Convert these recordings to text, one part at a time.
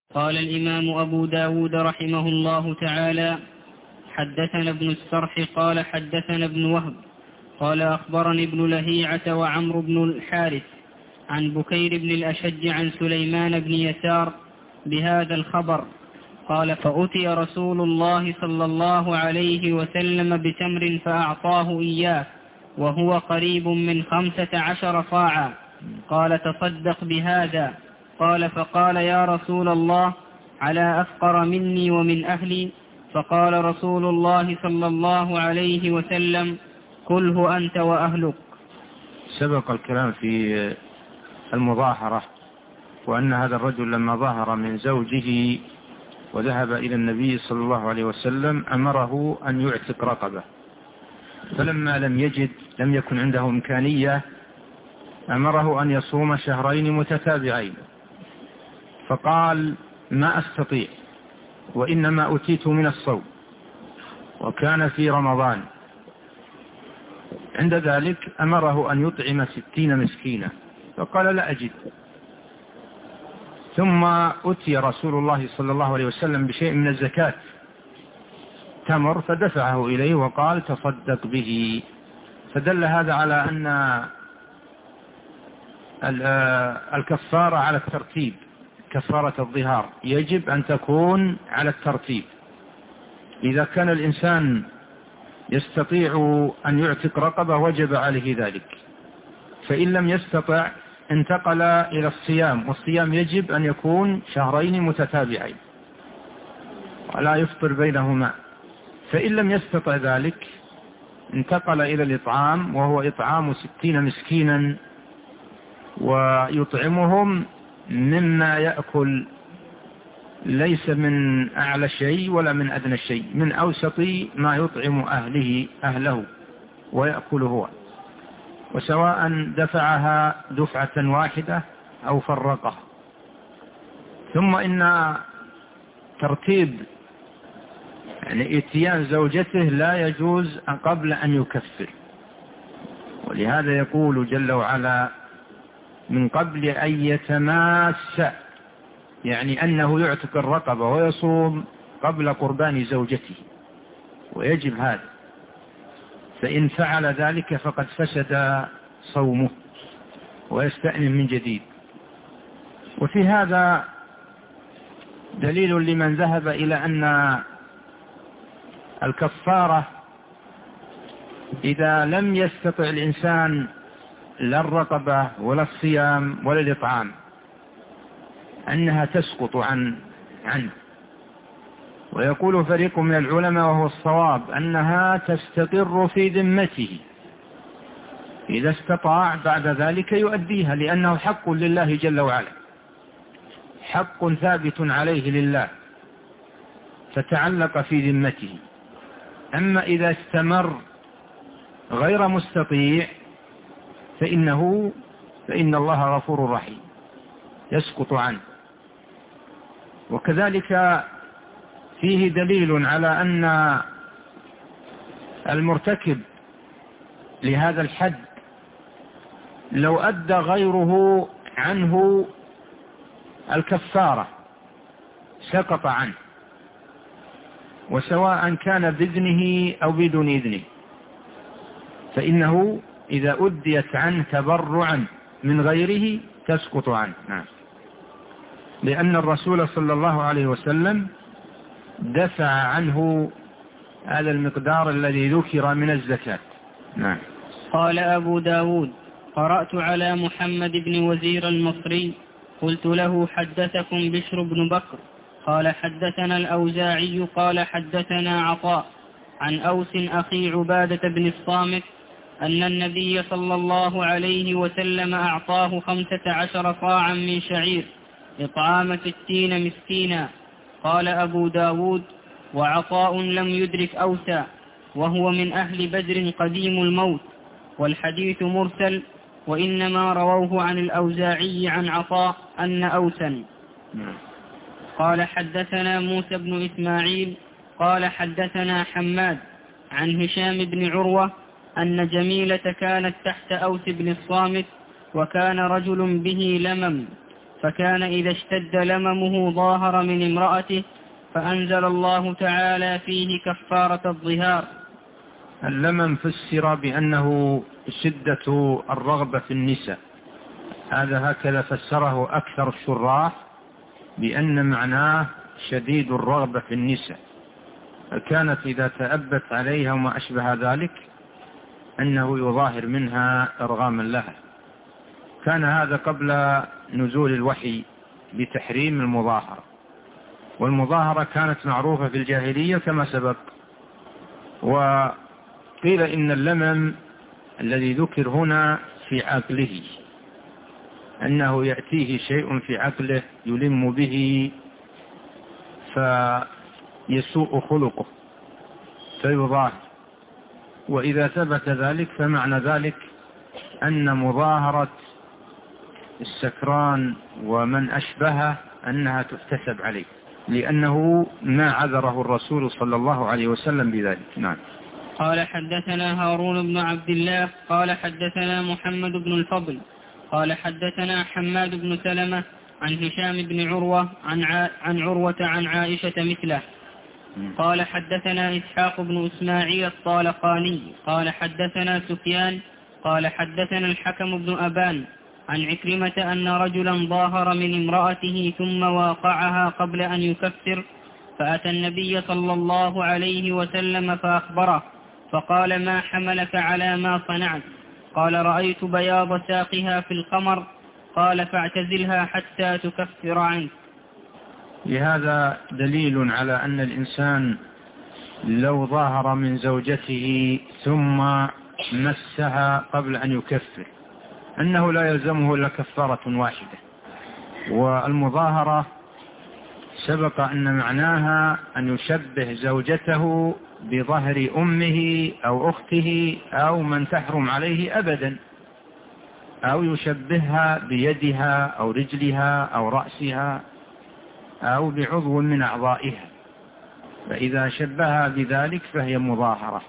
قال الإمام أبو داود رحمه الله تعالى: حدثنا ابن السرح قال حدثنا ابن وهب قال أخبرني ابن لهيعة وعمرو بن الحارث عن بكير بن الأشج عن سليمان بن يسار بهذا الخبر قال: فأتي رسول الله صلى الله عليه وسلم بتمر فأعطاه إياه وهو قريب من 15 صاعا، قال: تصدق بهذا. قال: فقال: يا رسول الله، على أفقر مني ومن أهلي؟ فقال رسول الله صلى الله عليه وسلم: كله أنت وأهلك. سبق الكلام في المظاهرة، وأن هذا الرجل لما ظهر من زوجه وذهب إلى النبي صلى الله عليه وسلم أمره أن يعتق رقبة، فلما لم يجد، لم يكن عنده إمكانية، أمره أن يصوم 2 شهرين متتابعين، فقال: ما أستطيع، وإنما أتيت من الصوم، وكان في رمضان. عند ذلك أمره أن يطعم 60 مسكينا، فقال: لا أجد. ثم أتي رسول الله صلى الله عليه وسلم بشيء من الزكاة، تمر، فدفعه إليه وقال: تصدق به. فدل هذا على أن الكفارة على الترتيب، كفارة الظهار يجب أن تكون على الترتيب. إذا كان الإنسان يستطيع أن يعتق رقبة وجب عليه ذلك، فإن لم يستطع انتقل إلى الصيام، والصيام يجب أن يكون 2 شهرين متتابعين ولا يفطر بينهما. فإن لم يستطع ذلك انتقل إلى الإطعام، وهو إطعام 60 مسكينا، ويطعمهم مما يأكل، ليس من أعلى شيء ولا من أدنى شيء، من أوسط ما يطعم أهله ويأكل هو، وسواء دفعها دفعة واحدة أو فرقه. ثم إن ترتيب، يعني اتيان زوجته، لا يجوز قبل أن يكفر، ولهذا يقول جل وعلا: من قبل أن يتماس، يعني أنه يعتق الرقبة ويصوم قبل قربان زوجته، ويجب هذا، فإن فعل ذلك فقد فسد صومه ويستأنف من جديد. وفي هذا دليل لمن ذهب إلى أن الكفارة إذا لم يستطع الإنسان لا الرقبة ولا الصيام ولا الإطعام أنها تسقط عنه. ويقول فريق من العلماء وهو الصواب أنها تستقر في ذمته، إذا استطاع بعد ذلك يؤديها، لأنه حق لله جل وعلا، حق ثابت عليه لله، فتعلق في ذمته. أما إذا استمر غير مستطيع فإن الله غفور رحيم، يسقط عنه. وكذلك فيه دليل على أن المرتكب لهذا الحد لو أدى غيره عنه الكفارة سقط عنه، وسواء كان بإذنه أو بدون إذنه، فإنه إذا أديت عنه تبرعا من غيره تسقط عنه. نعم. لأن الرسول صلى الله عليه وسلم دفع عنه هذا المقدار الذي ذكر من الزكاة. نعم. قال أبو داود: قرأت على محمد بن وزير المصري، قلت له: حدثكم بشر بن بكر؟ قال: حدثنا الأوزاعي قال: حدثنا عطاء عن أوس أخي عبادة بن الصامت أن النبي صلى الله عليه وسلم أعطاه 15 صاعا من شعير إطعام 60 مسكينا. قال أبو داود: وعطاء لم يدرك أوسا، وهو من أهل بدر قديم الموت، والحديث مرسل، وإنما رووه عن الأوزاعي عن عطاء أن أوسا. قال: حدثنا موسى بن إسماعيل قال: حدثنا حماد عن هشام بن عروة أن جميلة كانت تحت أوس بن الصامت، وكان رجل به لمم، فكان إذا اشتد لممه ظاهر من امرأته فأنزل الله تعالى فيه كفارة الظهار. اللمم فسر بأنه شدة الرغبة في النساء، هذا هكذا فسره أكثر الشراح، بأن معناه شديد الرغبة في النساء، كانت إذا تأبت عليها وما أشبه ذلك أنه يظاهر منها إرغاما لها. كان هذا قبل نزول الوحي بتحريم المظاهرة، والمظاهرة كانت معروفة في الجاهلية كما سبق. وقيل إن اللمم الذي ذكر هنا في عقله، أنه يأتيه شيء في عقله يلم به فيسوء خلقه فيظاهر، وإذا ثبت ذلك فمعنى ذلك أن مظاهرة السكران ومن أشبهه أنها تحتسب عليه، لأنه ما عذره الرسول صلى الله عليه وسلم بذلك. نعم. قال حدثنا هارون بن عبد الله قال حدثنا محمد بن الفضل قال حدثنا حماد بن سلمة عن هشام بن عروة عن عروة عن عائشة مثله. قال حدثنا إسحاق بن إسماعيل الطالقاني قال حدثنا سفيان قال حدثنا الحكم بن أبان عن عكرمة أن رجلا ظاهر من امرأته ثم واقعها قبل أن يكفر، فأتى النبي صلى الله عليه وسلم فأخبره، فقال ما حملك على ما صنعت؟ قال رأيت بياض ساقها في القمر. قال فاعتزلها حتى تكفر عنك. لهذا دليل على أن الإنسان لو ظاهر من زوجته ثم مسها قبل أن يكفر أنه لا يلزمه إلا كفارة واحدة. والمظاهرة سبق أن معناها أن يشبه زوجته بظهر أمه أو أخته أو من تحرم عليه أبدا، أو يشبهها بيدها أو رجلها أو رأسها أو بعضو من أعضائها، فإذا شبهها بذلك فهي مظاهرة.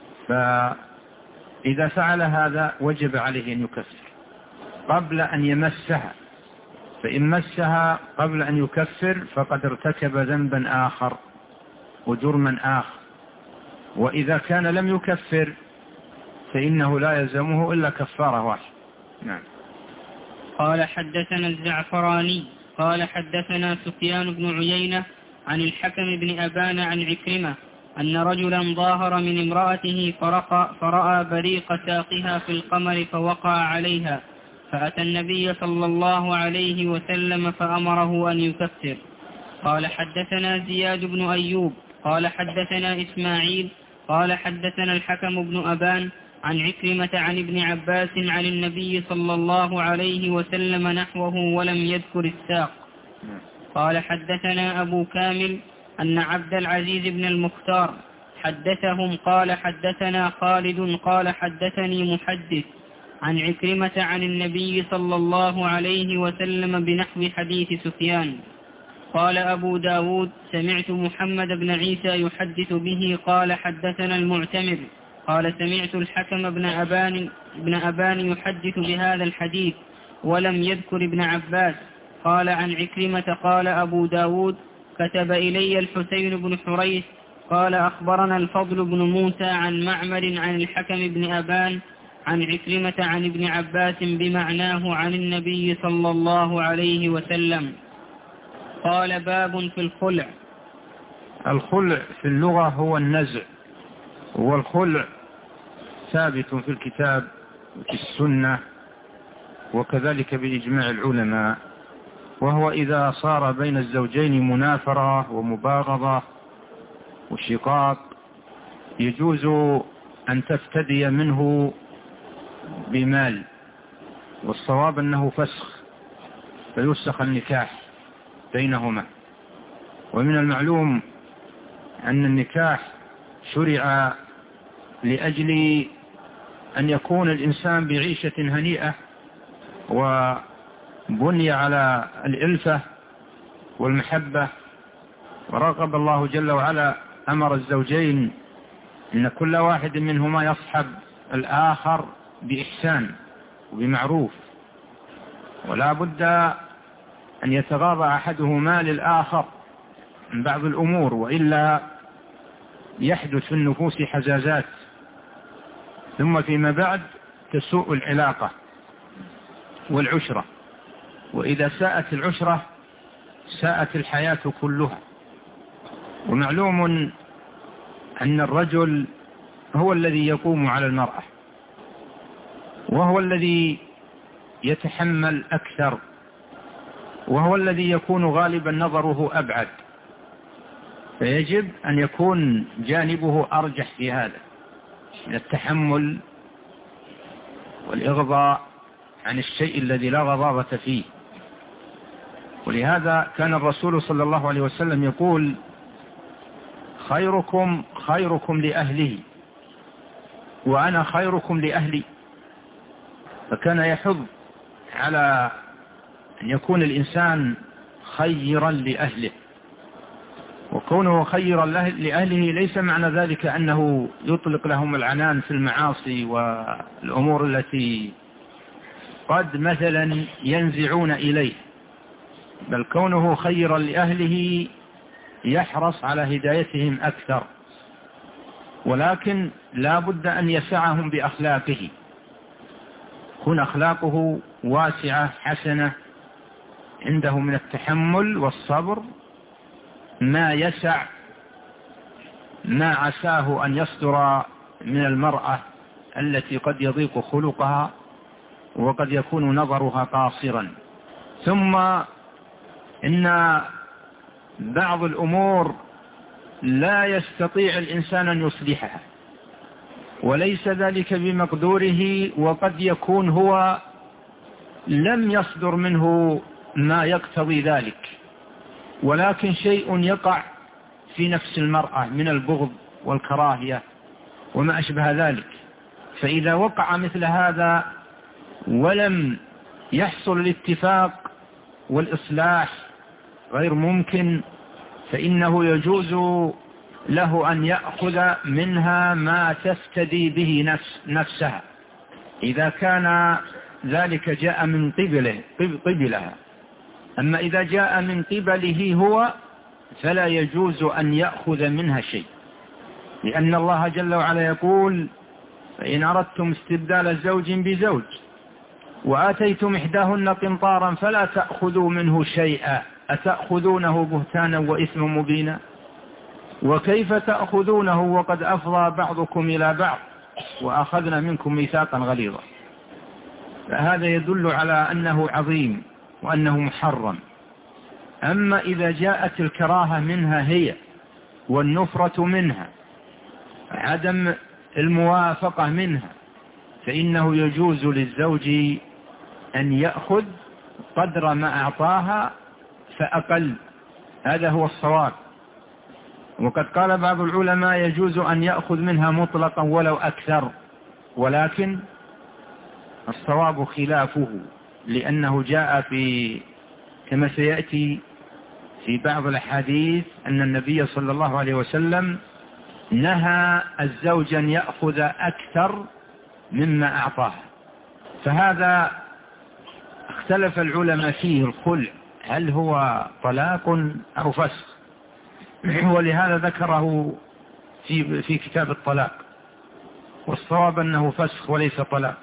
فإذا فعل هذا وجب عليه أن يكفر قبل أن يمسها، فإن مسها قبل أن يكفر فقد ارتكب ذنبا آخر وجرما آخر. وإذا كان لم يكفر فإنه لا يلزمه إلا كفارة واحدة. نعم. قال حدثنا الزعفراني قال حدثنا سفيان بن عيينة عن الحكم بن أبان عن عكرمة أن رجلا ظاهر من امرأته فرأى بريق ساقها في القمر فوقع عليها، فأتى النبي صلى الله عليه وسلم فأمره أن يكفر. قال حدثنا زياد بن أيوب قال حدثنا إسماعيل قال حدثنا الحكم بن أبان عن عكرمة عن ابن عباس عن النبي صلى الله عليه وسلم نحوه ولم يذكر الساق. قال حدثنا أبو كامل أن عبد العزيز بن المختار حدثهم قال حدثنا خالد قال حدثني محدث عن عكرمة عن النبي صلى الله عليه وسلم بنحو حديث سفيان. قال أبو داود سمعت محمد بن عيسى يحدث به قال حدثنا المعتمر قال سمعت الحكم بن أبان يحدث بهذا الحديث ولم يذكر ابن عباس. قال عن عكرمة قال أبو داود كتب إلي الحسين بن حريث قال أخبرنا الفضل بن موسى عن معمر عن الحكم بن أبان عن عكرمة عن ابن عباس بمعناه عن النبي صلى الله عليه وسلم. قال باب في الخلع. الخلع في اللغة هو النزع، والخلع ثابت في الكتاب وفي السنة وكذلك بإجماع العلماء، وهو إذا صار بين الزوجين منافرة ومباغضة وشقاق يجوز أن تفتدي منه بمال، والصواب أنه فسخ فيفسخ النكاح بينهما. ومن المعلوم أن النكاح شرع لأجل أن يكون الإنسان بعيشة هنيئة وبني على الإلفة والمحبة، ورغب الله جل وعلا أمر الزوجين أن كل واحد منهما يصحب الآخر بإحسان وبمعروف، ولا بد أن يتغاضى أحدهما للآخر من بعض الأمور، وإلا يحدث في النفوس حزازات، ثم فيما بعد تسوء العلاقة والعشرة، وإذا ساءت العشرة ساءت الحياة كلها. ومعلوم أن الرجل هو الذي يقوم على المرأة، وهو الذي يتحمل أكثر، وهو الذي يكون غالبا نظره أبعد، فيجب أن يكون جانبه أرجح في هذا من التحمل والإغضاء عن الشيء الذي لا غضاضة فيه. ولهذا كان الرسول صلى الله عليه وسلم يقول: خيركم خيركم لأهله وأنا خيركم لأهلي. فكان يحض على أن يكون الإنسان خيرا لأهله، وكونه خيرا لأهله ليس معنى ذلك أنه يطلق لهم العنان في المعاصي والأمور التي قد مثلا ينزعون إليه، بل كونه خيرا لأهله يحرص على هدايتهم أكثر، ولكن لا بد أن يسعهم بأخلاقه، تكون أخلاقه واسعة حسنة، عنده من التحمل والصبر ما يسع ما عساه أن يصدر من المرأة التي قد يضيق خلقها وقد يكون نظرها قاصرا. ثم إن بعض الأمور لا يستطيع الإنسان أن يصلحها، وليس ذلك بمقدوره، وقد يكون هو لم يصدر منه ما يقتضي ذلك، ولكن شيء يقع في نفس المرأة من البغض والكراهية وما أشبه ذلك. فإذا وقع مثل هذا ولم يحصل الاتفاق والإصلاح غير ممكن، فإنه يجوز له أن يأخذ منها ما تفتدي به نفسها، إذا كان ذلك جاء من قبلها. أما إذا جاء من قبله هو فلا يجوز أن يأخذ منها شيء، لأن الله جل وعلا يقول: فإن أردتم استبدال زوج بزوج وآتيتم إحداهن قنطارا فلا تأخذوا منه شيئا أتأخذونه بهتانا وإثما مبينا وكيف تأخذونه وقد أفضى بعضكم إلى بعض وأخذنا منكم ميثاقا غليظا. فهذا يدل على أنه عظيم وأنه محرم. أما إذا جاءت الكراهة منها هي والنفرة منها، عدم الموافقة منها، فإنه يجوز للزوج أن يأخذ قدر ما أعطاها فأقل، هذا هو الصواب. وقد قال بعض العلماء يجوز أن يأخذ منها مطلقا ولو أكثر، ولكن الصواب خلافه، لأنه جاء كما سيأتي في بعض الحديث أن النبي صلى الله عليه وسلم نهى الزوج أن يأخذ أكثر مما أعطاه. فهذا اختلف العلماء فيه الخلع، هل هو طلاق أو فسخ؟ ولهذا ذكره في كتاب الطلاق، والصواب أنه فسخ وليس طلاق،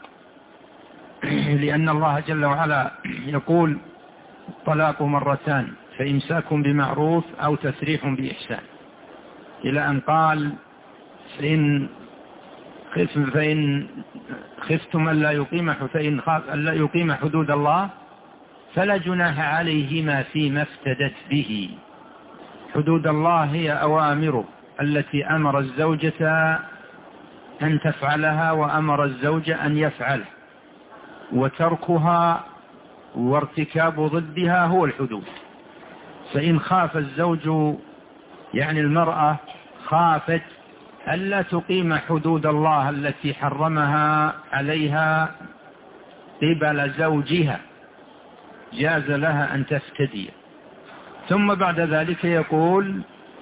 لأن الله جل وعلا يقول: الطلاق مرتان فإمساك بمعروف أو تسريح بإحسان، إلى أن قال: فإن خفتم أن لا يقيم حدود الله فلا جناح عليهما فيما افتدت به. حدود الله هي أوامره التي أمر الزوجة أن تفعلها وأمر الزوج أن يفعله، وتركها وارتكاب ضدها هو الحدود. فإن خاف الزوج، يعني المرأة خافت ألا تقيم حدود الله التي حرمها عليها قبل زوجها، جاز لها أن تفتدي. ثم بعد ذلك يقول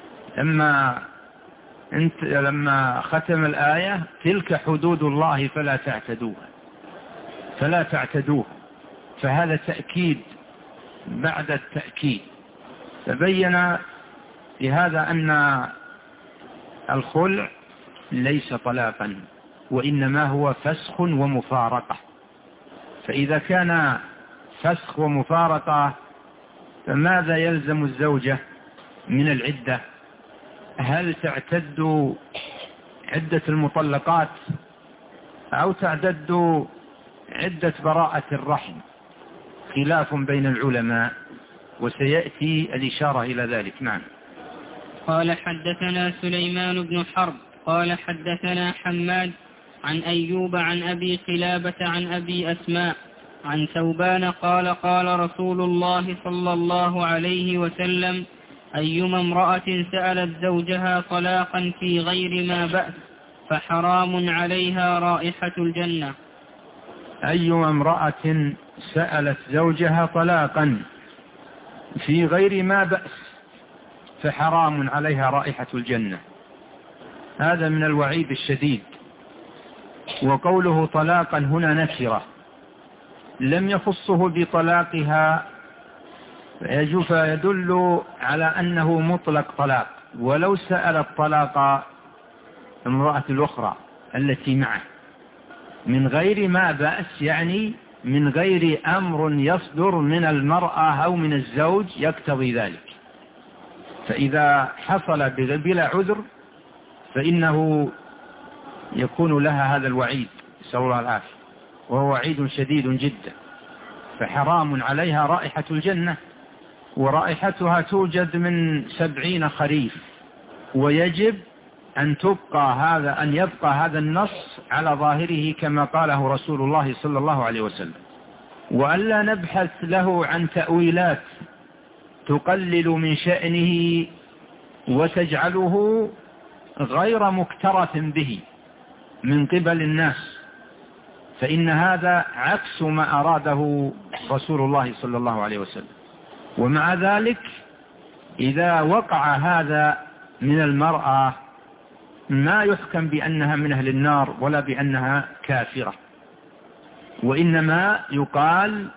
لما ختم الآية: تلك حدود الله فلا تعتدوها. فهذا تأكيد بعد التأكيد. فبين لهذا أن الخلع ليس طلاقا، وإنما هو فسخ ومفارقة. فإذا كان فسخ ومفارقة فماذا يلزم الزوجة من العدة؟ هل تعتد عدة المطلقات أو تعتد عدة براءة الرحم؟ خلاف بين العلماء، وسيأتي الإشارة إلى ذلك. نعم. قال حدثنا سليمان بن حرب قال حدثنا حماد عن أيوب عن أبي قلابة عن أبي أسماء عن ثوبان قال قال رسول الله صلى الله عليه وسلم: أيما امرأة سألت زوجها طلاقا في غير ما بأس فحرام عليها رائحة الجنة. أيما امرأة سألت زوجها طلاقا في غير ما بأس فحرام عليها رائحة الجنة. هذا من الوعيد الشديد. وقوله طلاقا هنا نكرة، لم يخصه بطلاقها، فيدل على أنه مطلق طلاق. ولو سأل الطلاق المرأة الأخرى التي معه من غير ما بأس، يعني من غير أمر يصدر من المرأة أو من الزوج يقتضي ذلك، فإذا حصل بلا عذر فإنه يكون لها هذا الوعيد، نسأل الله العافية، وهو وعيد شديد جدا. فحرام عليها رائحة الجنة، ورائحتها توجد من 70 خريف، ويجب أن يبقى هذا النص على ظاهره كما قاله رسول الله صلى الله عليه وسلم، وألا نبحث له عن تأويلات تقلل من شأنه وتجعله غير مكترث به من قبل الناس، فإن هذا عكس ما أراده رسول الله صلى الله عليه وسلم. ومع ذلك إذا وقع هذا من المرأة ما يحكم بأنها من أهل النار ولا بأنها كافرة، وإنما يقال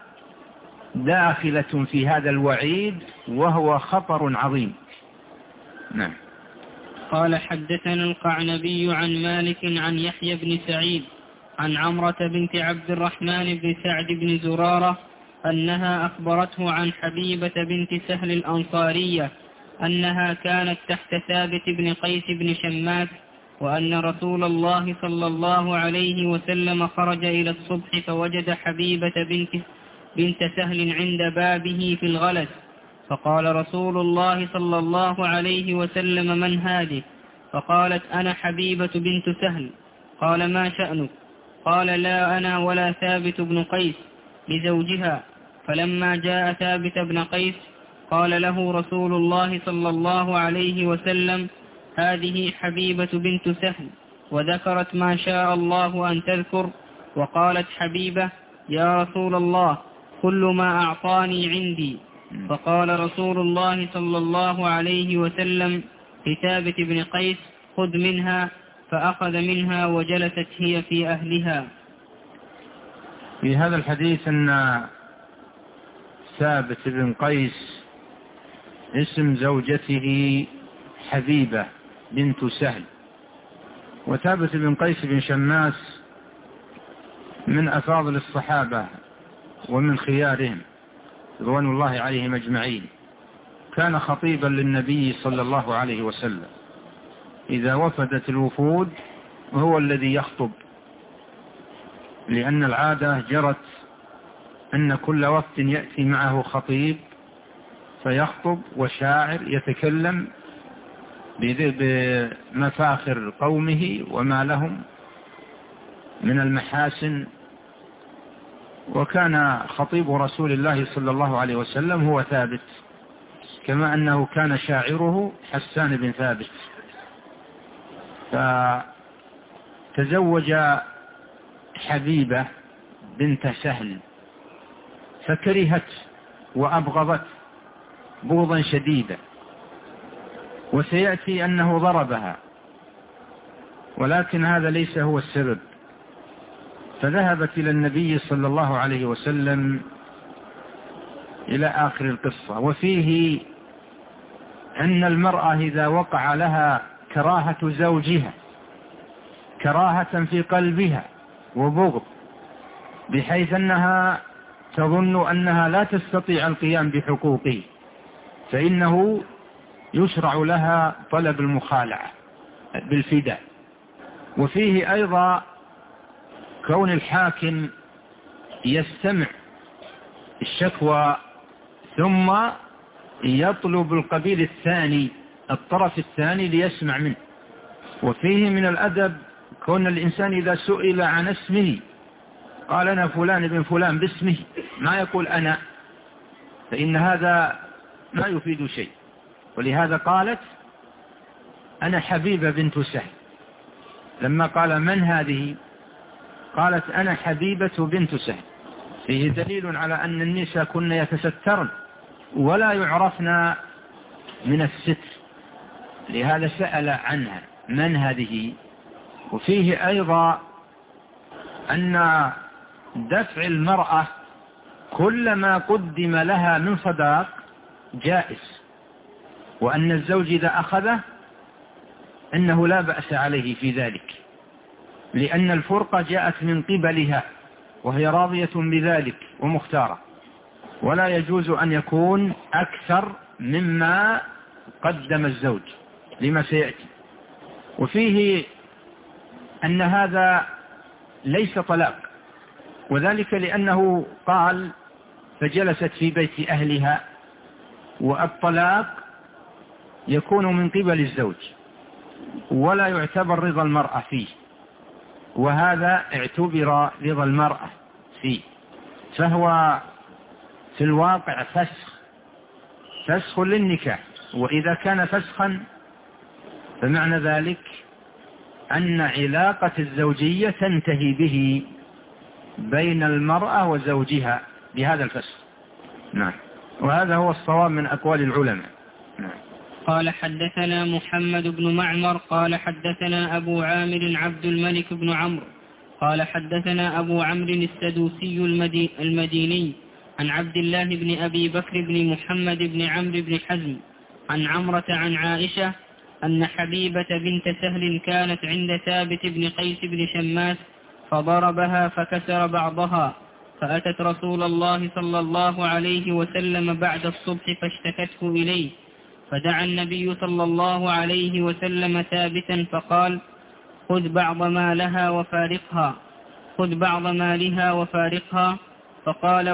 داخلة في هذا الوعيد وهو خطر عظيم. نعم. قال حدثنا القعنبي عن مالك عن يحيى بن سعيد عن عمرة بنت عبد الرحمن بن سعد بن زرارة أنها أخبرته عن حبيبة بنت سهل الأنصارية أنها كانت تحت ثابت بن قيس بن شماس، وأن رسول الله صلى الله عليه وسلم خرج إلى الصبح فوجد حبيبة بنت سهل عند بابه في الغلس، فقال رسول الله صلى الله عليه وسلم: من هذه؟ فقالت: أنا حبيبة بنت سهل. قال: ما شأنك؟ قال: لا أنا ولا ثابت بن قيس، لزوجها. فلما جاء ثابت بن قيس قال له رسول الله صلى الله عليه وسلم: هذه حبيبة بنت سهل، وذكرت ما شاء الله أن تذكر. وقالت حبيبة: يا رسول الله، كل ما أعطاني عندي. فقال رسول الله صلى الله عليه وسلم لثابت بن قيس: خذ منها. فأخذ منها وجلست هي في أهلها. في هذا الحديث أن ثابت بن قيس اسم زوجته حبيبة بنت سهل، وثابت بن قيس بن شماس من أفاضل الصحابة ومن خيارهم رضوان الله عليهم أجمعين. كان خطيبا للنبي صلى الله عليه وسلم، إذا وفدت الوفود هو الذي يخطب، لأن العادة جرت أن كل وقت يأتي معه خطيب فيخطب وشاعر يتكلم بمفاخر قومه وما لهم من المحاسن. وكان خطيب رسول الله صلى الله عليه وسلم هو ثابت، كما أنه كان شاعره حسان بن ثابت. فتزوج حبيبة بنت سهل فكرهت وأبغضت بغضا شديدا، وسيأتي أنه ضربها، ولكن هذا ليس هو السبب. فذهبت إلى النبي صلى الله عليه وسلم إلى آخر القصة. وفيه أن المرأة إذا وقع لها كراهة زوجها، كراهة في قلبها وبغض، بحيث أنها تظن أنها لا تستطيع القيام بحقوقه، فإنه يشرع لها طلب المخالعة بالفداء. وفيه أيضا كون الحاكم يستمع الشكوى ثم يطلب القبيل الثاني، الطرف الثاني، ليسمع منه. وفيه من الأدب كون الإنسان إذا سئل عن اسمه قال أنا فلان ابن فلان باسمه، ما يقول أنا، فإن هذا ما يفيد شيء. ولهذا قالت أنا حبيبة بنت سهل، لما قال من هذه قالت أنا حبيبة بنت سهل. فيه دليل على أن النساء كن يتسترن ولا يعرفن من الستر، لهذا سأل عنها من هذه. وفيه أيضا أن دفع المرأة كل ما قدم لها من صداق جائز، وأن الزوج إذا أخذه أنه لا بأس عليه في ذلك، لأن الفرقة جاءت من قبلها وهي راضية بذلك ومختارة، ولا يجوز أن يكون أكثر مما قدم الزوج لما سيأتي. وفيه أن هذا ليس طلاق، وذلك لأنه قال فجلست في بيت أهلها، والطلاق يكون من قبل الزوج ولا يعتبر رضا المرأة فيه، وهذا اعتبر رضا المرأة فيه، فهو في الواقع فسخ للنكاح. وإذا كان فسخا فمعنى ذلك أن علاقة الزوجية تنتهي به بين المرأة وزوجها بهذا الفسخ. نعم، وهذا هو الصواب من أقوال العلماء. نعم. قال حدثنا محمد بن معمر قال حدثنا أبو عامر عبد الملك بن عمرو قال حدثنا أبو عمرو السدوسي المديني عن عبد الله بن أبي بكر بن محمد بن عمرو بن حزم عن عمرة عن عائشة أن حبيبة بنت سهل كانت عند ثابت بن قيس بن شماس فضربها فكسر بعضها، فأتت رسول الله صلى الله عليه وسلم بعد الصبح فاشتكته إليه، فدعا النبي صلى الله عليه وسلم ثابتا فقال خذ بعض مالها وفارقها، خذ بعض مالها وفارقها. فقال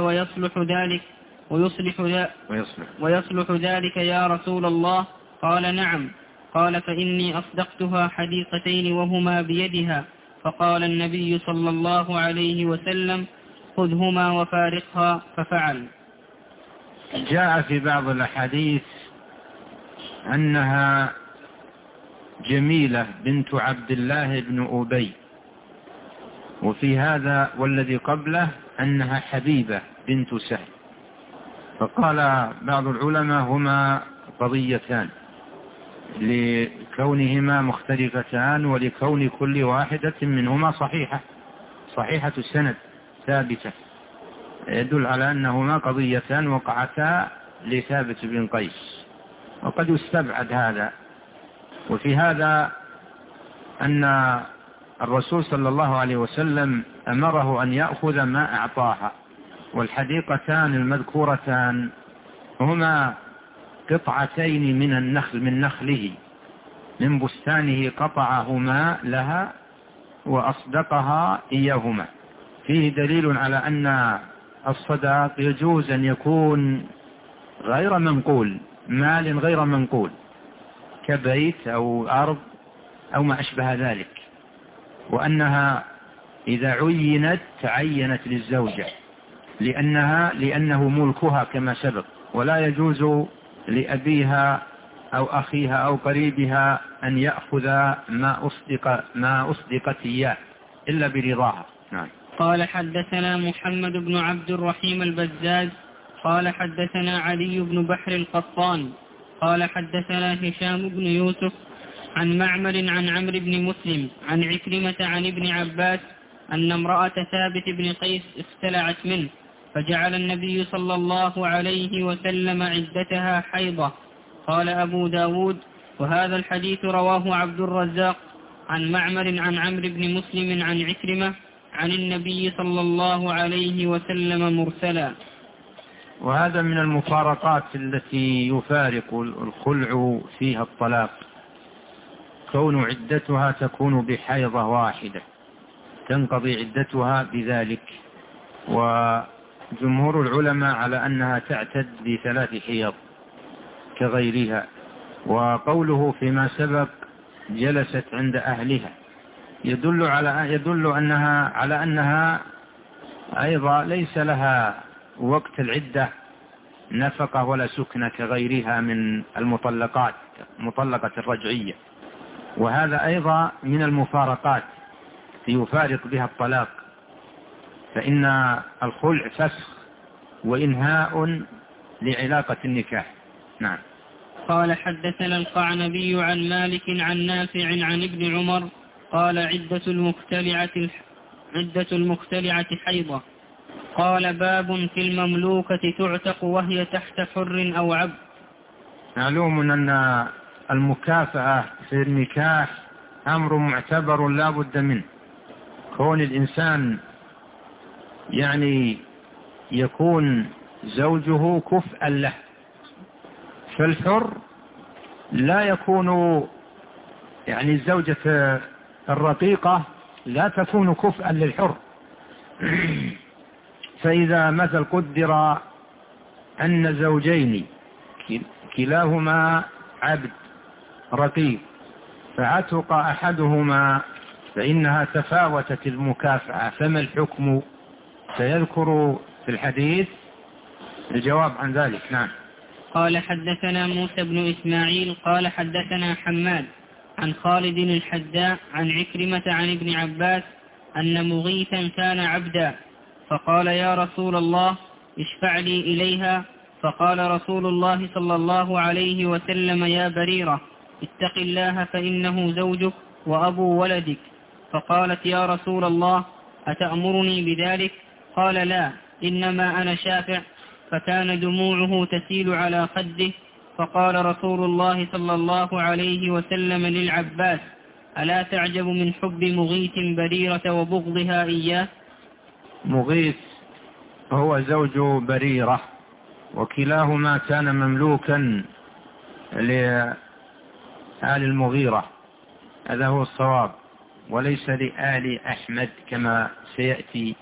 ويصلح ذلك يا رسول الله؟ قال نعم. قال فإني أصدقتها حديقتين وهما بيدها. فقال النبي صلى الله عليه وسلم خذهما وفارقها، ففعل. جاء في بعض الأحاديث أنها جميلة بنت عبد الله بن أبي، وفي هذا والذي قبله أنها حبيبة بنت سهل. فقال بعض العلماء هما قضيتان لكونهما مختلفتان، ولكون كل واحدة منهما صحيحة السند ثابتة، يدل على أنهما قضيتان وقعتا لثابت بن قيس، وقد يستبعد هذا. وفي هذا أن الرسول صلى الله عليه وسلم أمره أن يأخذ ما أعطاها، والحديقتان المذكورتان هما قطعتين من النخل، من نخله، من بستانه قطعهما لها وأصدقها إياهما. فيه دليل على أن الصداق يجوز أن يكون غير منقول، مال غير منقول كبيت أو أرض أو ما أشبه ذلك، وأنها إذا عينت تعينت للزوجة لأنه ملكها كما سبق، ولا يجوز لأبيها أو أخيها أو قريبها أن يأخذ ما أصدقت إياه إلا برضاها. نعم. قال حدثنا محمد بن عبد الرحيم البزاز قال حدثنا علي بن بحر القطان قال حدثنا هشام بن يوسف عن معمر عن عمرو بن مسلم عن عكرمة عن ابن عباس أن امرأة ثابت بن قيس اختلعت منه، فجعل النبي صلى الله عليه وسلم عدتها حيضة. قال أبو داود: وهذا الحديث رواه عبد الرزاق عن معمر عن عمرو بن مسلم عن عكرمة عن النبي صلى الله عليه وسلم مرسلا. وهذا من المفارقات التي يفارق الخلع فيها الطلاق، كون عدتها تكون بحيضة واحدة تنقضي عدتها بذلك، وجمهور العلماء على أنها تعتد ب3 حيض كغيرها. وقوله فيما سبق جلست عند أهلها يدل على أنها أيضا ليس لها وقت العدة نفقة ولا سكنة كغيرها من المطلقات، مطلقة الرجعية. وهذا أيضا من المفارقات يفارق بها الطلاق، فإن الخلع فسخ وإنهاء لعلاقة النكاح. نعم. قال حدثنا القعنبي عن مالك عن نافع عن ابن عمر قال عدة المختلعة حيضة. قال: باب في المملوكة تعتق وهي تحت حر أو عبد. معلوم أن المكافأة في النكاح أمر معتبر لا بد منه، كون الإنسان يعني يكون زوجه كفءا له، فالحر لا يكون، يعني الزوجة الرقيقة لا تكون كفءا للحر. فإذا مثل قدر أن زوجين كلاهما عبد رقيق فعتق أحدهما فإنها تفاوتت المكافأة، فما الحكم؟ سيذكر في الحديث الجواب عن ذلك. نعم. قال حدثنا موسى بن إسماعيل قال حدثنا حماد عن خالد الحداء عن عكرمة عن ابن عباس أن مغيثا كان عبدا، فقال: يا رسول الله اشفع لي إليها. فقال رسول الله صلى الله عليه وسلم: يا بريرة اتق الله فإنه زوجك وأبو ولدك. فقالت: يا رسول الله أتأمرني بذلك؟ قال: لا، إنما أنا شافع. فكان دموعه تسيل على خده. فقال رسول الله صلى الله عليه وسلم للعباس: ألا تعجب من حب مغيث بريرة وبغضها إياه؟ مغيث هو زوج بريرة، وكلاهما كان مملوكا لآل المغيرة، هذا هو الصواب، وليس لآل أحمد كما سيأتي.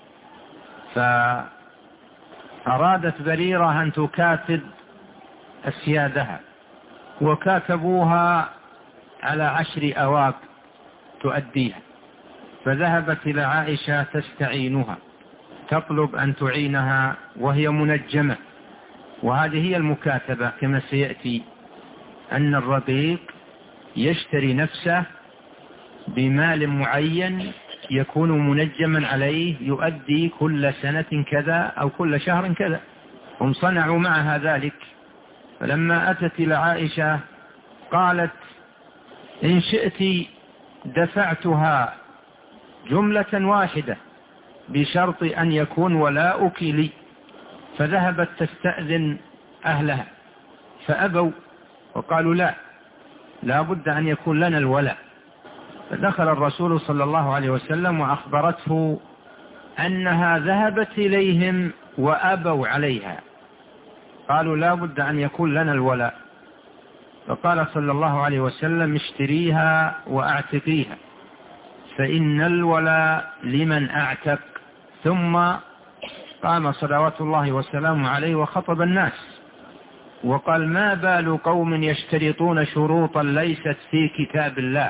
فأرادت بريرة أن تكاتب أسيادها، وكاتبوها على 10 أواق تؤديها، فذهبت إلى عائشة تستعينها، تطلب أن تعينها وهي منجمة. وهذه هي المكاتبة كما سيأتي، أن الرقيق يشتري نفسه بمال معين يكون منجما عليه، يؤدي كل سنة كذا أو كل شهر كذا. هم صنعوا معها ذلك. فلما أتت إلى عائشة قالت: إن شئت دفعتها جملة واحدة بشرط أن يكون ولاؤك لي. فذهبت تستأذن أهلها فأبوا وقالوا: لا بد أن يكون لنا الولاء. فدخل الرسول صلى الله عليه وسلم وأخبرته أنها ذهبت إليهم وأبوا عليها، قالوا: لا بد أن يكون لنا الولاء. فقال صلى الله عليه وسلم: اشتريها وأعتقيها، فإن الولاء لمن أعتق. ثم قام صلوات الله وسلامه عليه وخطب الناس وقال: ما بال قوم يشترطون شروطا ليست في كتاب الله؟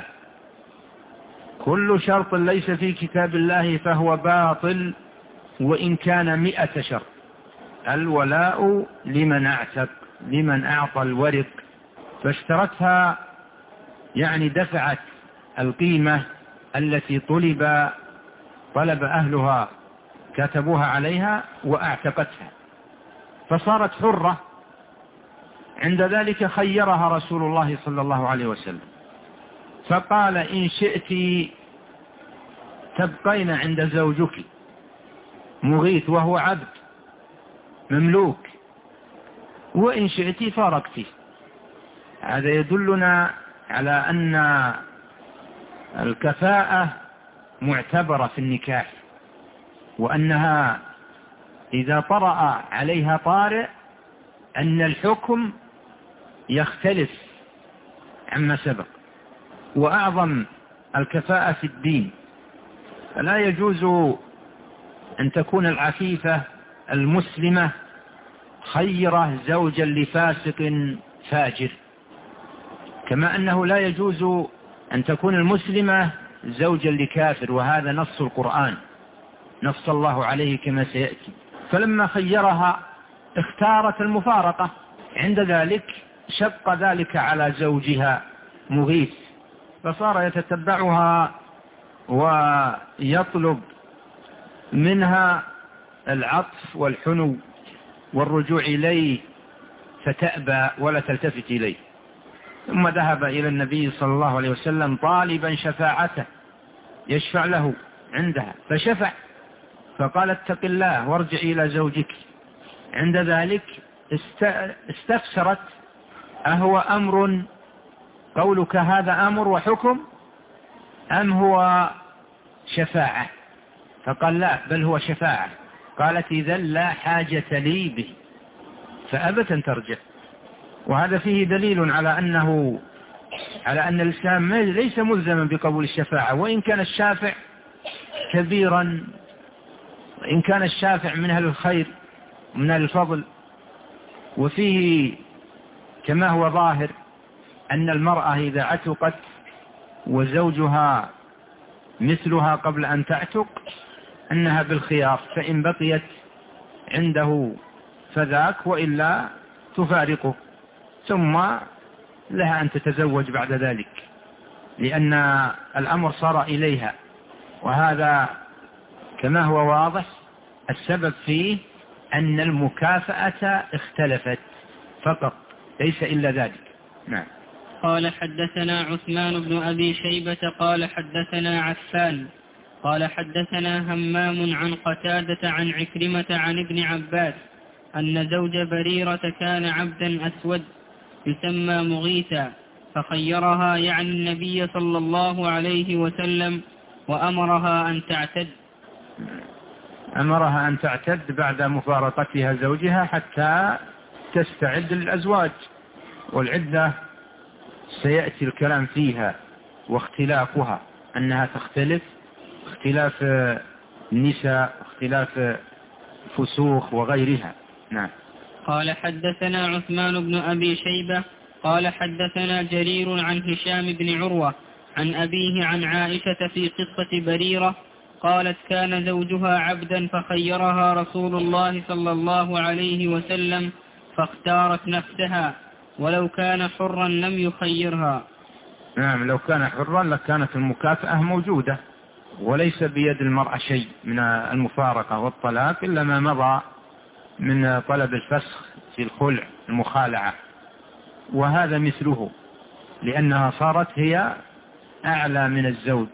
كل شرط ليس في كتاب الله فهو باطل وإن كان 100 شرط. الولاء لمن أعتق، لمن أعطى الورق. فاشترتها، يعني دفعت القيمة التي طلب أهلها، كتبوها عليها وأعتقتها، فصارت حرة. عند ذلك خيرها رسول الله صلى الله عليه وسلم، فقال: إن شئت تبقين عند زوجك مغيث وهو عبد، مملوك، وإن شئت فارقت. هذا يدلنا على أن الكفاءة معتبرة في النكاح، وأنها إذا طرأ عليها طارئ أن الحكم يختلف عما سبق. وأعظم الكفاءة في الدين، فلا يجوز أن تكون العفيفة المسلمة خيرة زوجا لفاسق فاجر، كما أنه لا يجوز أن تكون المسلمة زوجا لكافر، وهذا نص القرآن نص الله عليه كما سيأتي. فلما خيرها اختارت المفارقة، عند ذلك شق ذلك على زوجها مغيث، فصار يتتبعها ويطلب منها العطف والحنو والرجوع إليه، فتأبى ولا تلتفت إليه. ثم ذهب إلى النبي صلى الله عليه وسلم طالبا شفاعته، يشفع له عندها، فشفع، فقال اتق الله وارجع إلى زوجك. عند ذلك استفسرت أهو أمر قولك هذا أمر وحكم أم هو شفاعة؟ فقال لا، بل هو شفاعة. قالت إذن لا حاجة لي به، فأبت أن ترجع. وهذا فيه دليل على أن الإسلام ليس ملزما بقبول الشفاعة، وإن كان الشافع كبيرا، وإن كان الشافع من أهل الخير من أهل الفضل. وفيه كما هو ظاهر أن المرأة إذا عتقت وزوجها مثلها قبل أن تعتق أنها بالخيار، فإن بقيت عنده فذاك، وإلا تفارقه، ثم لها أن تتزوج بعد ذلك، لأن الأمر صار إليها. وهذا كما هو واضح السبب فيه أن المكافأة اختلفت فقط، ليس إلا ذلك. نعم. قال حدثنا عثمان بن أبي شيبة قال حدثنا عفان قال حدثنا همام عن قتادة عن عكرمة عن ابن عباس أن زوج بريرة كان عبدا أسود يسمى مغيثا، فخيرها يعني النبي صلى الله عليه وسلم وأمرها أن تعتد. أمرها أن تعتد بعد مفارقتها زوجها حتى تستعد للأزواج، والعدة سيأتي الكلام فيها واختلافها، أنها تختلف اختلاف النساء، اختلاف فسوخ وغيرها. نعم. قال حدثنا عثمان بن أبي شيبة قال حدثنا جرير عن هشام بن عروة عن أبيه عن عائشة في قصة بريرة قالت كان زوجها عبدا فخيرها رسول الله صلى الله عليه وسلم فاختارت نفسها، ولو كان حرا لم يخيرها. نعم، لو كان حرا لكانت المكافأة موجودة، وليس بيد المرأة شيء من المفارقة والطلاق إلا ما مضى من طلب الفسخ في الخلع المخالعة، وهذا مثله، لأنها صارت هي أعلى من الزوج،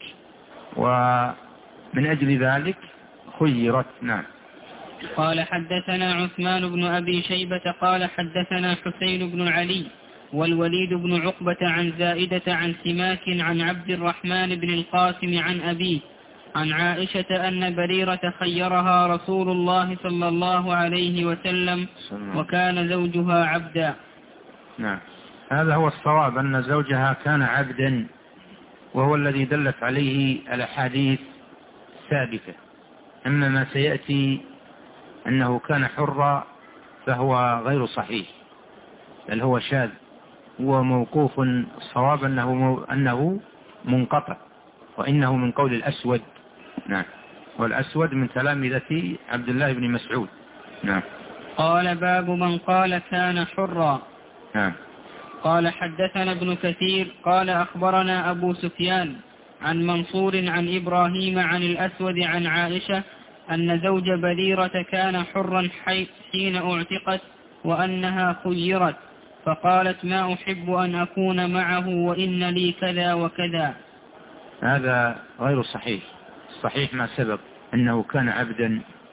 ومن أجل ذلك خيرت. نعم. قال حدثنا عثمان بن أبي شيبة قال حدثنا حسين بن علي والوليد بن عقبة عن زائدة عن سماك عن عبد الرحمن بن القاسم عن أبيه عن عائشة أن بريرة خيرها رسول الله صلى الله عليه وسلم وكان زوجها عبدا. نعم، هذا هو الصواب، أن زوجها كان عبدا، وهو الذي دلت عليه الأحاديث ثابتة. أما ما سيأتي أنه كان حرا فهو غير صحيح، بل هو شاذ، هو موقوف. الصواب أنه منقطع، وإنه من قول الأسود. نعم، والأسود من تلامذة عبد الله بن مسعود. نعم. قال باب من قال كان حرا. نعم. قال حدثنا ابن كثير قال أخبرنا أبو سفيان عن منصور عن إبراهيم عن الأسود عن عائشة أن زوج بريرة كان حرا حين اعتقت وأنها خيرت، فقالت ما أحب أن أكون معه وإن لي كذا وكذا. هذا غير صحيح. الصحيح ما سبق أنه كان عبدا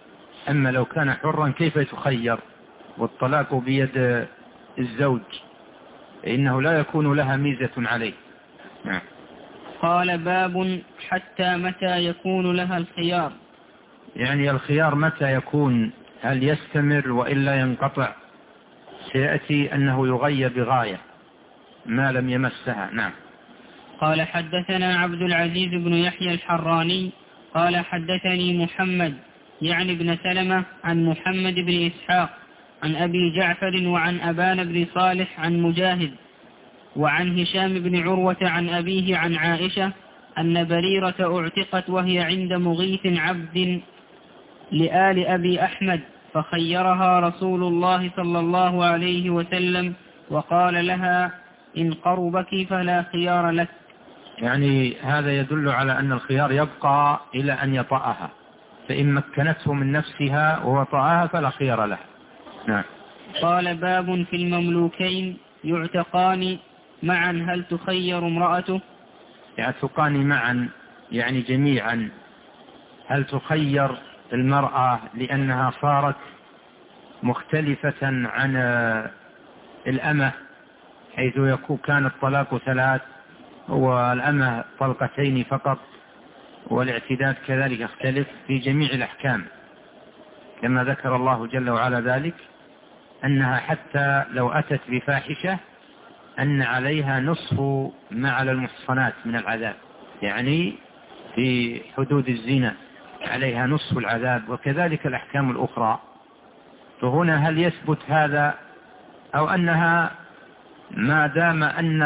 أما لو كان حرا كيف يتخير؟ والطلاق بيد الزوج، إنه لا يكون لها ميزة عليه. نعم. قال باب حتى متى يكون لها الخيار؟ يعني الخيار متى يكون؟ هل يستمر وإلا ينقطع؟ سيأتي أنه يغير بغاية ما لم يمسها. نعم. قال حدثنا عبد العزيز بن يحيى الحراني قال حدثني محمد يعني بن سلمة عن محمد بن إسحاق عن أبي جعفر وعن أبان بن صالح عن مجاهد وعن هشام بن عروة عن أبيه عن عائشة أن بريرة اعتقت وهي عند مغيث عبد لآل أبي أحمد فخيرها رسول الله صلى الله عليه وسلم وقال لها إن قربك فلا خيار لك. يعني هذا يدل على أن الخيار يبقى إلى أن يطأها، فإن مكنته من نفسها ووطأها فلا خيار له. نعم. قال باب في المملوكين يعتقان معا هل تخير امرأته؟ يعتقان معا يعني جميعا، هل تخير المرأة لأنها صارت مختلفة عن الأمة، حيث كان الطلاق 3 والأمة طلقتين فقط، والاعتداد كذلك يختلف في جميع الأحكام، كما ذكر الله جل وعلا ذلك أنها حتى لو أتت بفاحشة أن عليها نصف ما على المحصنات من العذاب، يعني في حدود الزنا عليها نصف العذاب، وكذلك الأحكام الأخرى. فهنا هل يثبت هذا أو أنها ما دام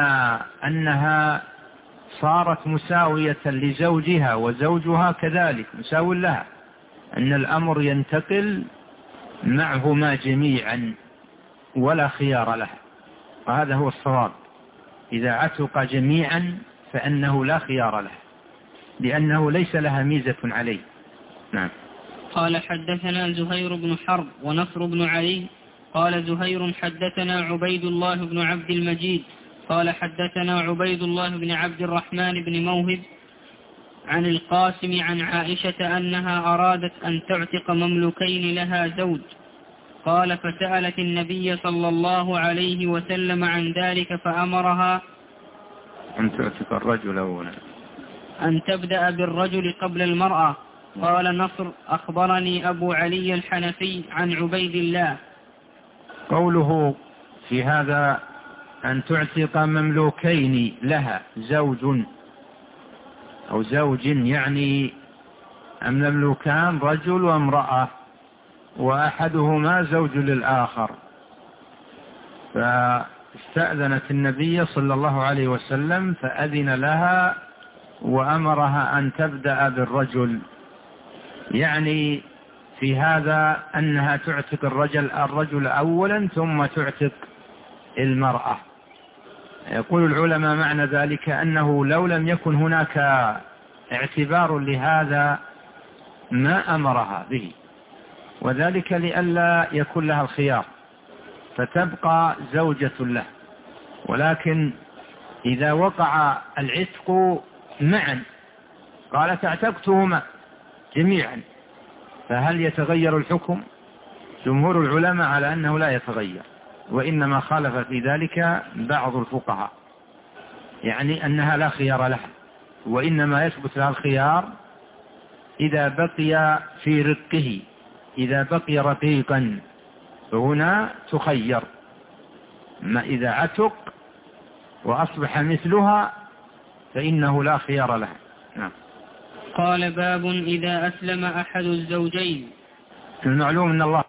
أنها صارت مساوية لزوجها وزوجها كذلك مساو لها، أن الأمر ينتقل معهما جميعا ولا خيار لها، وهذا هو الصواب. إذا عتق جميعا فأنه لا خيار له لأنه ليس لها ميزة عليه. نعم. قال حدثنا زهير بن حرب ونصر بن علي قال زهير حدثنا عبيد الله بن عبد المجيد قال حدثنا عبيد الله بن عبد الرحمن بن موهب عن القاسم عن عائشة أنها أرادت أن تعتق مملوكين لها زوج، قال فسألت النبي صلى الله عليه وسلم عن ذلك فأمرها أن تعتق الرجل أولا، أن تبدأ بالرجل قبل المرأة. قال نصر أخبرني أبو علي الحنفي عن عبيد الله. قوله في هذا أن تعتق مملوكين لها زوج أو زوج، يعني المملوكان رجل وامرأة وأحدهما زوج للآخر، فاستأذنت النبي صلى الله عليه وسلم فأذن لها وأمرها أن تبدأ بالرجل، يعني في هذا أنها تعتق الرجل أولا ثم تعتق المرأة. يقول العلماء معنى ذلك أنه لو لم يكن هناك اعتبار لهذا ما أمرها به، وذلك لئلا يكون لها الخيار فتبقى زوجة له. ولكن إذا وقع العتق معا قالت اعتقتهما جميعا، فهل يتغير الحكم؟ جمهور العلماء على أنه لا يتغير، وإنما خالف في ذلك بعض الفقهاء، يعني أنها لا خيار لها، وإنما يثبت لها الخيار إذا بقي في رقه، إذا بقي رقيقا فهنا تخير، ما إذا عتق وأصبح مثلها فإنه لا خيار لها. نعم. قال باب إذا أسلم أحد الزوجين. المعلوم أن الله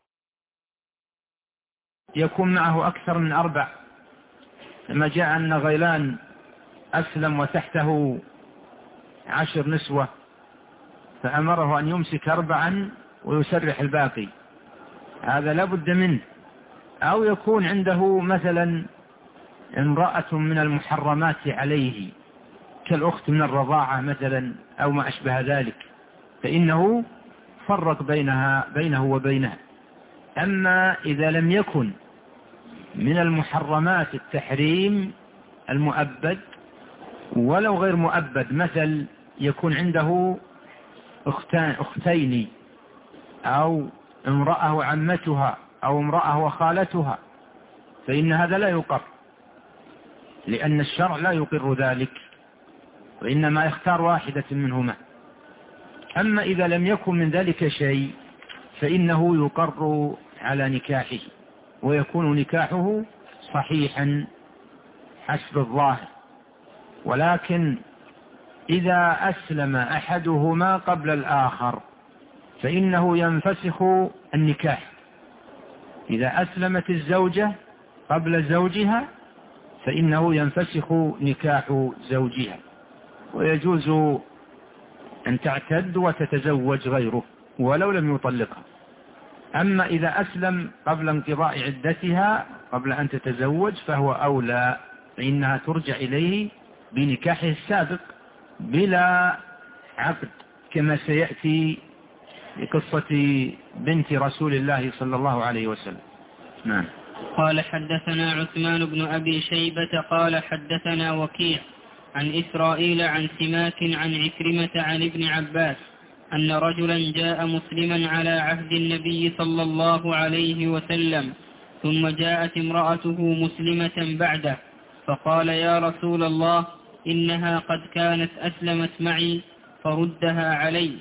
يكون معه أكثر من 4، لما جاء أن غيلان أسلم وتحته 10 نسوة فأمره أن يمسك 4 ويسرح الباقي، هذا لا بد منه. أو يكون عنده مثلا امرأة من المحرمات عليه كالأخت من الرضاعة مثلا أو ما أشبه ذلك، فإنه فرق بينه وبينها. أما إذا لم يكن من المحرمات التحريم المؤبد ولو غير مؤبد، مثل يكون عنده أختين أو امرأة عمتها أو امرأة وخالتها، فإن هذا لا يقر، لأن الشرع لا يقر ذلك، وإنما يختار واحدة منهما. أما إذا لم يكن من ذلك شيء فإنه يقر على نكاحه، ويكون نكاحه صحيحا حسب الظاهر. ولكن إذا أسلم أحدهما قبل الآخر فإنه ينفسخ النكاح. إذا أسلمت الزوجة قبل زوجها فإنه ينفسخ نكاح زوجها، ويجوز أن تعتد وتتزوج غيره ولو لم يطلقها. أما إذا أسلم قبل انقضاء عدتها قبل أن تتزوج فهو أولى، فإنها ترجع إليه بنكاحه السابق بلا عقد، كما سيأتي لقصة بنت رسول الله صلى الله عليه وسلم. نعم. قال حدثنا عثمان بن أبي شيبة قال حدثنا وكيع عن إسرائيل عن سماك عن عكرمة عن ابن عباس أن رجلا جاء مسلما على عهد النبي صلى الله عليه وسلم، ثم جاءت امرأته مسلمة بعده، فقال يا رسول الله إنها قد كانت أسلمت معي فردها علي.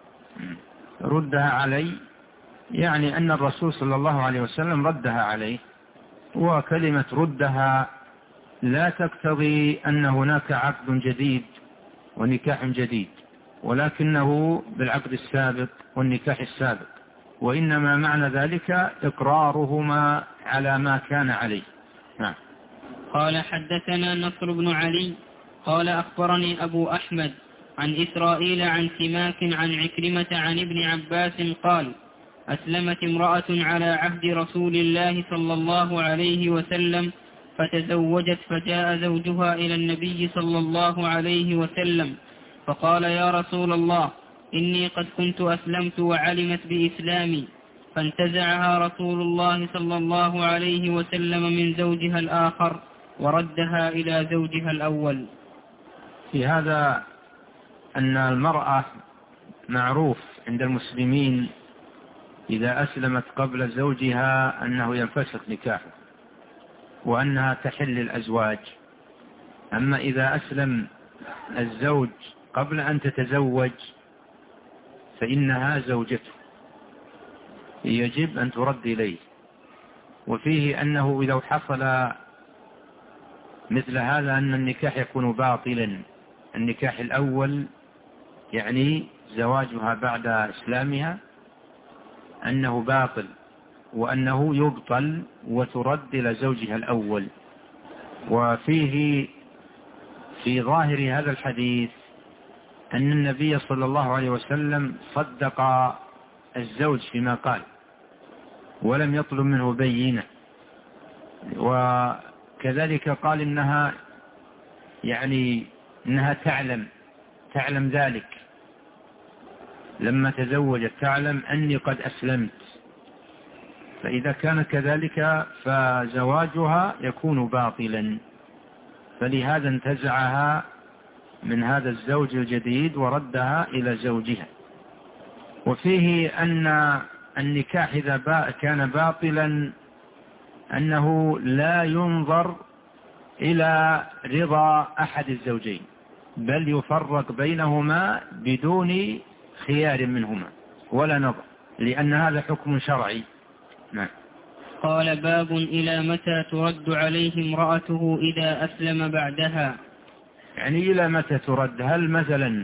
ردها علي يعني أن الرسول صلى الله عليه وسلم ردها عليه، وكلمة ردها لا تقتضي أن هناك عقد جديد ونكاح جديد، ولكنه بالعقد السابق والنكاح السابق، وإنما معنى ذلك إقرارهما على ما كان عليه. نعم. قال حدثنا نصر بن علي قال أخبرني أبو أحمد عن إسرائيل عن سماك عن عكرمة عن ابن عباس قال أسلمت امرأة على عهد رسول الله صلى الله عليه وسلم فتزوجت، فجاء زوجها إلى النبي صلى الله عليه وسلم فقال يا رسول الله إني قد كنت أسلمت وعلمت بإسلامي، فانتزعها رسول الله صلى الله عليه وسلم من زوجها الآخر وردها إلى زوجها الأول. في هذا أن المرأة معروف عند المسلمين إذا أسلمت قبل زوجها أنه ينفسخ نكاحه وأنها تحل الأزواج. أما إذا أسلم الزوج قبل أن تتزوج فإنها زوجته، يجب أن ترد إليه. وفيه أنه إذا حصل مثل هذا أن النكاح يكون باطلا. النكاح الأول يعني زواجها بعد إسلامها أنه باطل، وأنه يبطل وترد إلى زوجها الأول. وفيه في ظاهر هذا الحديث أن النبي صلى الله عليه وسلم صدق الزوج فيما قال ولم يطلب منه بينة، وكذلك قال إنها تعلم ذلك لما تزوجت، تعلم أني قد أسلمت. فإذا كان كذلك فزواجها يكون باطلا، فلهذا انتزعها من هذا الزوج الجديد وردها إلى زوجها. وفيه أن النكاح إذا كان باطلا أنه لا ينظر إلى رضا أحد الزوجين، بل يفرق بينهما بدون خيار منهما ولا نظر، لأن هذا حكم شرعي. نعم. قال باب إلى متى ترد عليه امرأته إذا أسلم بعدها؟ يعني إلى متى ترد؟ هل مثلا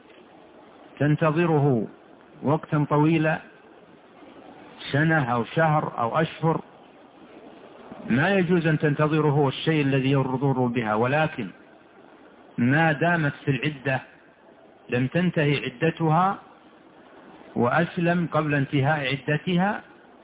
تنتظره وقتا طويلا، سنة أو شهر أو أشهر؟ ما يجوز أن تنتظره الشيء الذي يضر بها، ولكن ما دامت في العدة لم تنتهي عدتها وأسلم قبل انتهاء عدتها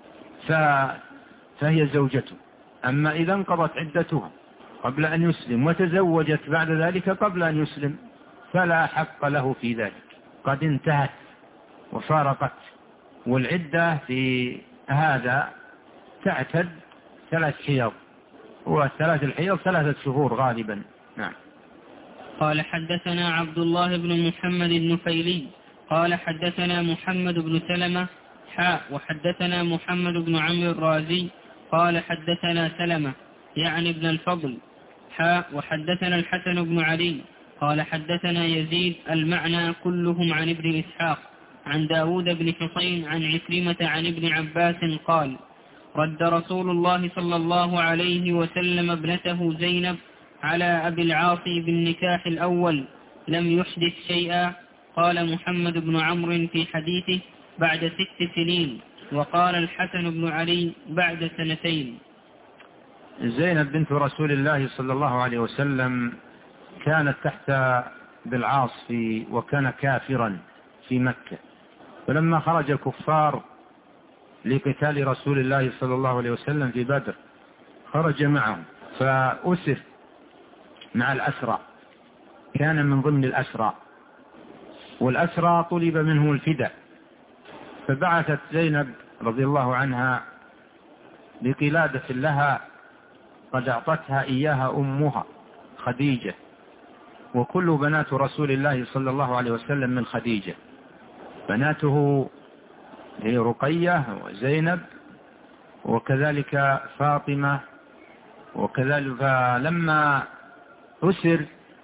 فهي زوجته. أما إذا انقضت عدتها قبل أن يسلم وتزوجت بعد ذلك قبل أن يسلم فلا حق له في ذلك، قد انتهت وفارقت. والعدة في هذا تعتد 3 حيض، والثلاث الحيض 3 شهور غالبا. نعم. قال حدثنا عبد الله بن محمد النفيلي قال حدثنا محمد بن سلمة وحدثنا محمد بن عمرو الرازي قال حدثنا سلمة يعني ابن الفضل وحدثنا الحسن بن علي قال حدثنا يزيد المعنى كلهم عن ابن إسحاق عن داود بن حسين عن عكرمة عن ابن عباس قال رد رسول الله صلى الله عليه وسلم ابنته زينب على أبي العاص بالنكاح الأول لم يحدث شيئا. قال محمد بن عمرو في حديثه بعد 6 سنين، وقال الحسن بن علي بعد 2 سنين. زينب بنت رسول الله صلى الله عليه وسلم كانت تحت بالعاص وكان كافرا في مكة، فلما خرج الكفار لقتال رسول الله صلى الله عليه وسلم في بدر خرج معهم فأسر مع الأسرى، كان من ضمن الأسرى، والأسرى طلب منه الفداء، فبعثت زينب رضي الله عنها بقلادة لها قد أعطتها إياها أمها خديجة، وكل بنات رسول الله صلى الله عليه وسلم من خديجة، بناته هي رقية وزينب وكذلك فاطمة وكذلك. لما أسر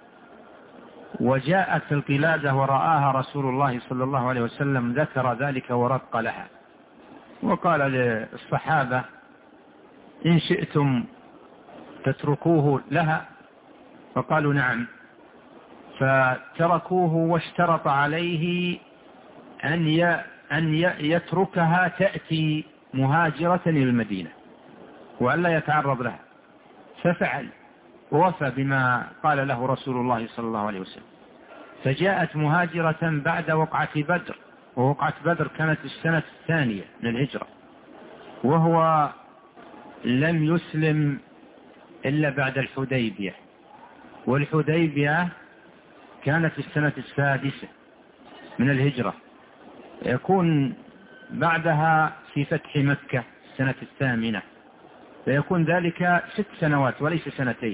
وجاءت القلادة ورآها رسول الله صلى الله عليه وسلم ذكر ذلك ورق لها، وقال للصحابة إن شئتم تتركوه لها، فقالوا نعم، فتركوه واشترط عليه أن يتركها تأتي مهاجرة إلى المدينة وألا يتعرض لها، ففعل ووفى بما قال له رسول الله صلى الله عليه وسلم، فجاءت مهاجرة بعد وقعة بدر، ووقعة بدر كانت السنة 2 من الهجرة، وهو لم يسلم إلا بعد الحديبية، والحديبية كانت السنة 6 من الهجرة، يكون بعدها في فتح مكة السنة 8، فيكون ذلك 6 سنوات وليس 2.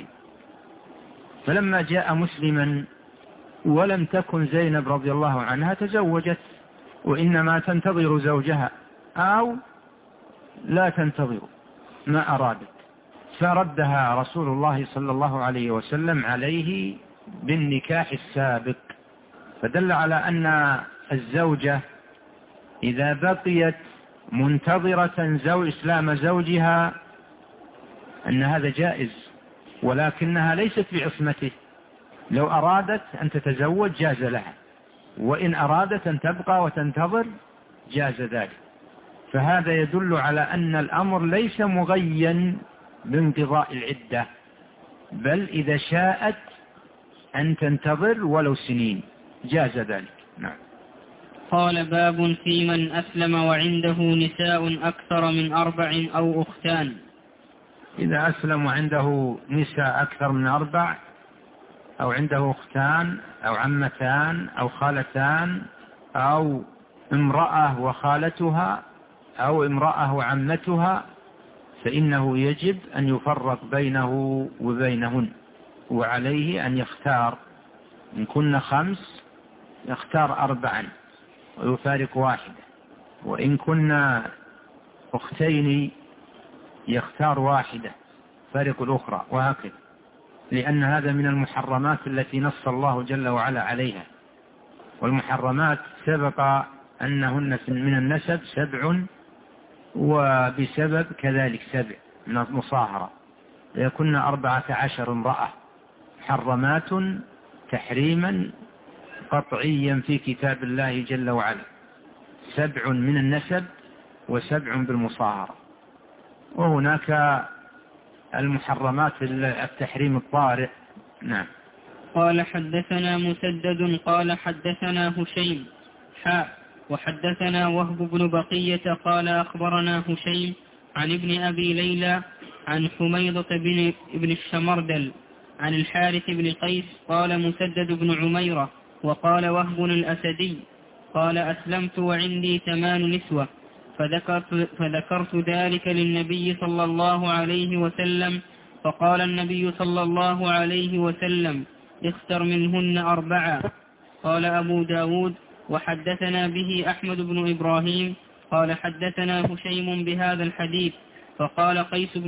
فلما جاء مسلما ولم تكن زينب رضي الله عنها تزوجت، وإنما تنتظر زوجها أو لا تنتظر ما أرادت، فردها رسول الله صلى الله عليه وسلم عليه بالنكاح السابق، فدل على أن الزوجة إذا بقيت منتظرة إسلام زوجها أن هذا جائز، ولكنها ليست بعصمته، لو أرادت أن تتزوج جاز لها، وإن أرادت أن تبقى وتنتظر جاز ذلك، فهذا يدل على أن الأمر ليس مغين بانقضاء العدة، بل إذا شاءت أن تنتظر ولو سنين جاز ذلك. نعم. قال باب في من أسلم وعنده نساء أكثر من 4 أو أختان. إذا أسلم وعنده نساء أكثر من 4 أو عنده أختان أو عمتان أو خالتان أو امرأة وخالتها أو امرأة وعمتها، فإنه يجب أن يفرق بينه وبينهن، وعليه أن يختار، إن كنا 5 يختار 4 ويفارق 1، وإن كنا أختين يختار 1 فارق الأخرى، وهكذا، لأن هذا من المحرمات التي نص الله جل وعلا عليها، والمحرمات سبق أنهن من النسب 7 وبسبب كذلك 7 من المصاهرة، ليكن 14 امرأة محرمات تحريما قطعيا في كتاب الله جل وعلا، 7 من النسب و7 بالمصاهرة. وهناك المحرمات التحريم الطارئ. نعم. قال حدثنا مسدد قال حدثنا هشيم وحدثنا وهب بن بقية قال أخبرنا هشيم عن ابن أبي ليلى عن حميضة بن الشمردل عن الحارث بن قيس قال مسدد بن عميرة وقال وهب الأسدي قال أسلمت وعندي 8 نسوة، فذكرت ذلك للنبي صلى الله عليه وسلم، فقال النبي صلى الله عليه وسلم اختر منهن 4. قال أبو داود وحدثنا به أحمد بن إبراهيم قال حدثنا هشيم بهذا الحديث فقال قيس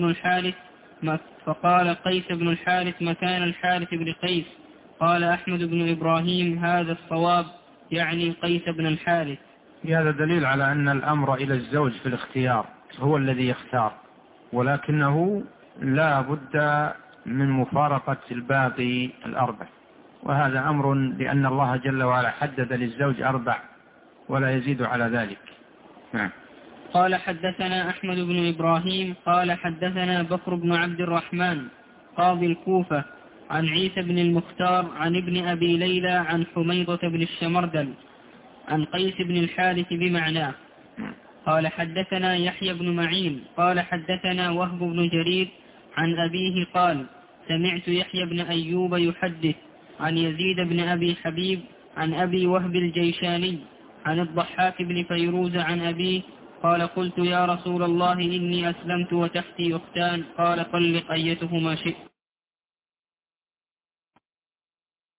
بن الحارث مكان الحارث بن قيس. قال أحمد بن إبراهيم هذا الصواب، يعني قيس بن الحارث. هذا دليل على أن الأمر إلى الزوج في الاختيار، هو الذي يختار، ولكنه لا بد من مفارقة الباقي الأربع، وهذا أمر لأن الله جل وعلا حدد للزوج 4 ولا يزيد على ذلك. نعم. قال حدثنا أحمد بن إبراهيم قال حدثنا بكر بن عبد الرحمن قاضي الكوفة عن عيسى بن المختار عن ابن أبي ليلى عن حميضة بن الشمردل عن قيس بن الحارث بمعناه. قال حدثنا يحيى بن معين قال حدثنا وهب بن جرير عن أبيه قال سمعت يحيى بن أيوب يحدث عن يزيد بن أبي حبيب عن أبي وهب الجيشاني عن الضحاك بن فيروز عن أبيه قال قلت يا رسول الله إني أسلمت وتحتي أختان، قال طلق أيتهما شئت.